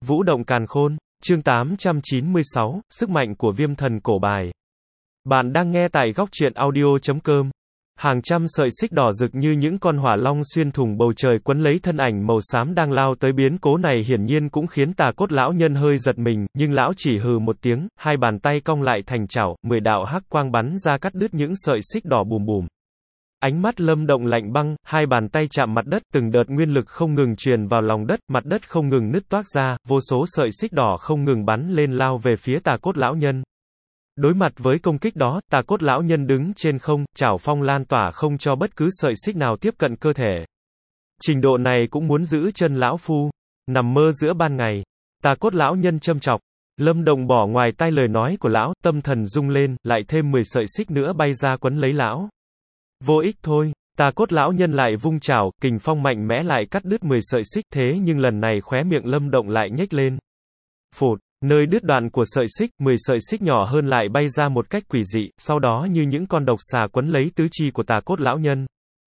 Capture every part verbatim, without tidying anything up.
Vũ động càn khôn, chương tám trăm chín mươi sáu, sức mạnh của viêm thần cổ bài. Bạn đang nghe tại góc truyện audio chấm com. Hàng trăm sợi xích đỏ rực như những con hỏa long xuyên thủng bầu trời quấn lấy thân ảnh màu xám đang lao tới, biến cố này hiển nhiên cũng khiến Tà Cốt lão nhân hơi giật mình, nhưng lão chỉ hừ một tiếng, hai bàn tay cong lại thành chảo, mười đạo hắc quang bắn ra cắt đứt những sợi xích đỏ bùm bùm. Ánh mắt Lâm Động lạnh băng, hai bàn tay chạm mặt đất, từng đợt nguyên lực không ngừng truyền vào lòng đất, mặt đất không ngừng nứt toác ra, vô số sợi xích đỏ không ngừng bắn lên lao về phía Tà Cốt lão nhân. Đối mặt với công kích đó, Tà Cốt lão nhân đứng trên không, chảo phong lan tỏa không cho bất cứ sợi xích nào tiếp cận cơ thể. Trình độ này cũng muốn giữ chân lão phu, nằm mơ giữa ban ngày. Tà Cốt lão nhân châm chọc. Lâm Động bỏ ngoài tai lời nói của lão, tâm thần rung lên, lại thêm mười sợi xích nữa bay ra quấn lấy lão. Vô ích thôi, Tà Cốt lão nhân lại vung chảo, kình phong mạnh mẽ lại cắt đứt mười sợi xích, thế nhưng lần này khóe miệng Lâm Động lại nhếch lên. Phụt, nơi đứt đoạn của sợi xích, mười sợi xích nhỏ hơn lại bay ra một cách quỷ dị, sau đó như những con độc xà quấn lấy tứ chi của Tà Cốt lão nhân.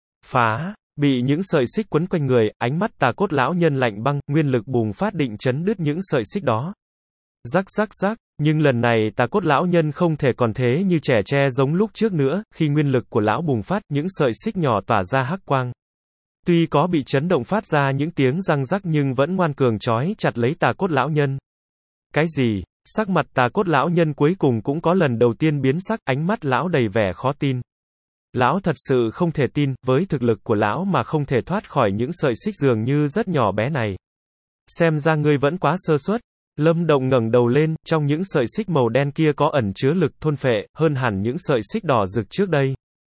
Phá, bị những sợi xích quấn quanh người, ánh mắt Tà Cốt lão nhân lạnh băng, nguyên lực bùng phát định chấn đứt những sợi xích đó. Rắc rắc rắc, nhưng lần này Tà Cốt lão nhân không thể còn thế như trẻ tre giống lúc trước nữa, khi nguyên lực của lão bùng phát, những sợi xích nhỏ tỏa ra hắc quang. Tuy có bị chấn động phát ra những tiếng răng rắc nhưng vẫn ngoan cường trói chặt lấy Tà Cốt lão nhân. Cái gì? Sắc mặt Tà Cốt lão nhân cuối cùng cũng có lần đầu tiên biến sắc, ánh mắt lão đầy vẻ khó tin. Lão thật sự không thể tin, với thực lực của lão mà không thể thoát khỏi những sợi xích dường như rất nhỏ bé này. Xem ra ngươi vẫn quá sơ suất. Lâm Động ngẩng đầu lên, trong những sợi xích màu đen kia có ẩn chứa lực thôn phệ, hơn hẳn những sợi xích đỏ rực trước đây.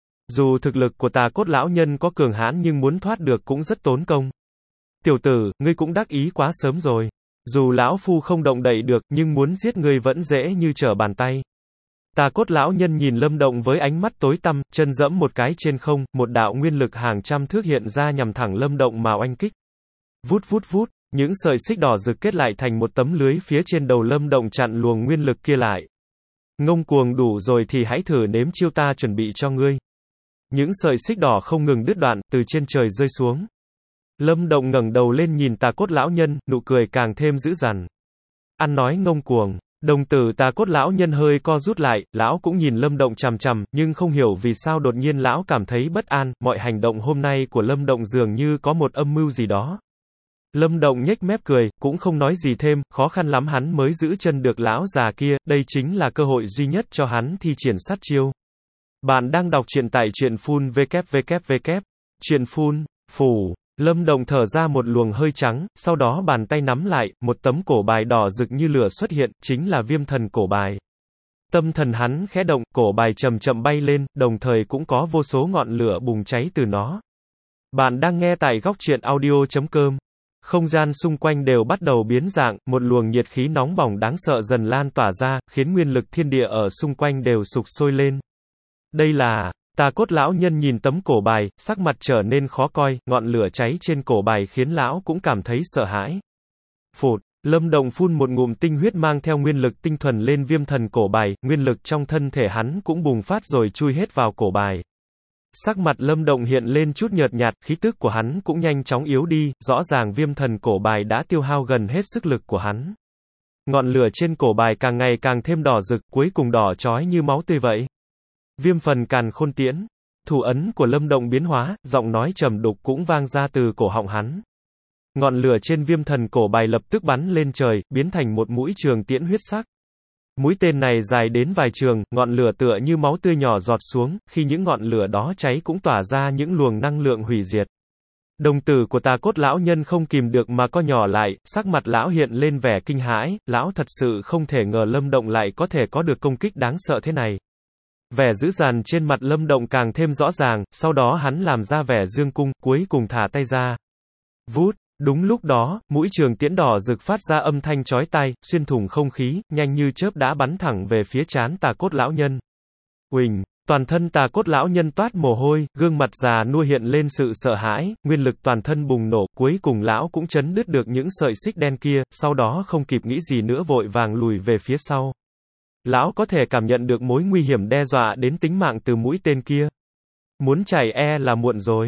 Dù thực lực của Tà Cốt lão nhân có cường hãn nhưng muốn thoát được cũng rất tốn công. Tiểu tử, ngươi cũng đắc ý quá sớm rồi. Dù lão phu không động đậy được, nhưng muốn giết ngươi vẫn dễ như trở bàn tay. Tà Cốt lão nhân nhìn Lâm Động với ánh mắt tối tăm, chân giẫm một cái trên không, một đạo nguyên lực hàng trăm thước hiện ra nhằm thẳng Lâm Động mà oanh kích. Vút vút vút. Những sợi xích đỏ rực kết lại thành một tấm lưới phía trên đầu Lâm Động chặn luồng nguyên lực kia lại. Ngông cuồng đủ rồi thì hãy thử nếm chiêu ta chuẩn bị cho ngươi. Những sợi xích đỏ không ngừng đứt đoạn, từ trên trời rơi xuống. Lâm Động ngẩng đầu lên nhìn Tà Cốt lão nhân, nụ cười càng thêm dữ dằn. Ăn nói ngông cuồng. Đồng tử Tà Cốt lão nhân hơi co rút lại, lão cũng nhìn Lâm Động chằm chằm, nhưng không hiểu vì sao đột nhiên lão cảm thấy bất an, mọi hành động hôm nay của Lâm Động dường như có một âm mưu gì đó. Lâm Động nhếch mép cười, cũng không nói gì thêm, khó khăn lắm hắn mới giữ chân được lão già kia, đây chính là cơ hội duy nhất cho hắn thi triển sát chiêu. Bạn đang đọc truyện tại truyện phun www. Truyện phun, phủ. Lâm Động thở ra một luồng hơi trắng, sau đó bàn tay nắm lại, một tấm cổ bài đỏ rực như lửa xuất hiện, chính là viêm thần cổ bài. Tâm thần hắn khẽ động, cổ bài chậm chậm bay lên, đồng thời cũng có vô số ngọn lửa bùng cháy từ nó. Bạn đang nghe tại góc truyện audio chấm com. Không gian xung quanh đều bắt đầu biến dạng, một luồng nhiệt khí nóng bỏng đáng sợ dần lan tỏa ra, khiến nguyên lực thiên địa ở xung quanh đều sục sôi lên. Đây là... Tà Cốt lão nhân nhìn tấm cổ bài, sắc mặt trở nên khó coi, ngọn lửa cháy trên cổ bài khiến lão cũng cảm thấy sợ hãi. Phụt, Lâm Động phun một ngụm tinh huyết mang theo nguyên lực tinh thuần lên viêm thần cổ bài, nguyên lực trong thân thể hắn cũng bùng phát rồi chui hết vào cổ bài. Sắc mặt Lâm Động hiện lên chút nhợt nhạt, khí tức của hắn cũng nhanh chóng yếu đi, rõ ràng viêm thần cổ bài đã tiêu hao gần hết sức lực của hắn. Ngọn lửa trên cổ bài càng ngày càng thêm đỏ rực, cuối cùng đỏ chói như máu tươi vậy. Viêm phần càn khôn tiễn. Thủ ấn của Lâm Động biến hóa, giọng nói trầm đục cũng vang ra từ cổ họng hắn. Ngọn lửa trên viêm thần cổ bài lập tức bắn lên trời, biến thành một mũi trường tiễn huyết sắc. Mũi tên này dài đến vài trường, ngọn lửa tựa như máu tươi nhỏ giọt xuống, khi những ngọn lửa đó cháy cũng tỏa ra những luồng năng lượng hủy diệt. Đồng tử của Tà Cốt lão nhân không kìm được mà co nhỏ lại, sắc mặt lão hiện lên vẻ kinh hãi, lão thật sự không thể ngờ Lâm Động lại có thể có được công kích đáng sợ thế này. Vẻ dữ dằn trên mặt Lâm Động càng thêm rõ ràng, sau đó hắn làm ra vẻ dương cung, cuối cùng thả tay ra. Vút, đúng lúc đó, mũi trường tiễn đỏ rực phát ra âm thanh chói tai, xuyên thủng không khí, nhanh như chớp đã bắn thẳng về phía trán Tà Cốt lão nhân. Uỳnh, toàn thân Tà Cốt lão nhân toát mồ hôi, gương mặt già nua hiện lên sự sợ hãi, nguyên lực toàn thân bùng nổ, cuối cùng lão cũng chấn đứt được những sợi xích đen kia, sau đó không kịp nghĩ gì nữa vội vàng lùi về phía sau. Lão có thể cảm nhận được mối nguy hiểm đe dọa đến tính mạng từ mũi tên kia. Muốn chạy e là muộn rồi.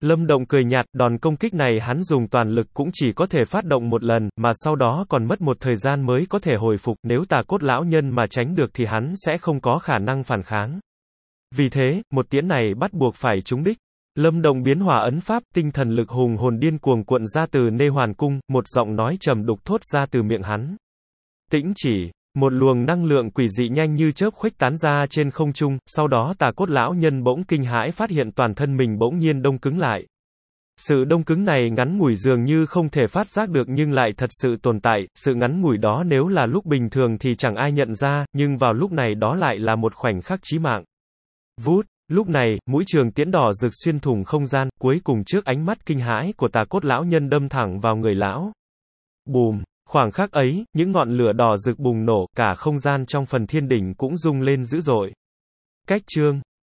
Lâm Động cười nhạt, đòn công kích này hắn dùng toàn lực cũng chỉ có thể phát động một lần, mà sau đó còn mất một thời gian mới có thể hồi phục, nếu Tà Cốt lão nhân mà tránh được thì hắn sẽ không có khả năng phản kháng. Vì thế, một tiễn này bắt buộc phải trúng đích. Lâm Động biến hỏa ấn pháp, tinh thần lực hùng hồn điên cuồng cuộn ra từ Nê Hoàn Cung, một giọng nói trầm đục thốt ra từ miệng hắn. Tĩnh chỉ. Một luồng năng lượng quỷ dị nhanh như chớp khuếch tán ra trên không trung, sau đó Tà Cốt lão nhân bỗng kinh hãi phát hiện toàn thân mình bỗng nhiên đông cứng lại. Sự đông cứng này ngắn ngủi dường như không thể phát giác được nhưng lại thật sự tồn tại, sự ngắn ngủi đó nếu là lúc bình thường thì chẳng ai nhận ra, nhưng vào lúc này đó lại là một khoảnh khắc chí mạng. Vút, lúc này, mũi trường tiễn đỏ rực xuyên thủng không gian, cuối cùng trước ánh mắt kinh hãi của Tà Cốt lão nhân đâm thẳng vào người lão. Bùm! Khoảng khắc ấy, những ngọn lửa đỏ rực bùng nổ, cả không gian trong phần thiên đỉnh cũng rung lên dữ dội. Cách chương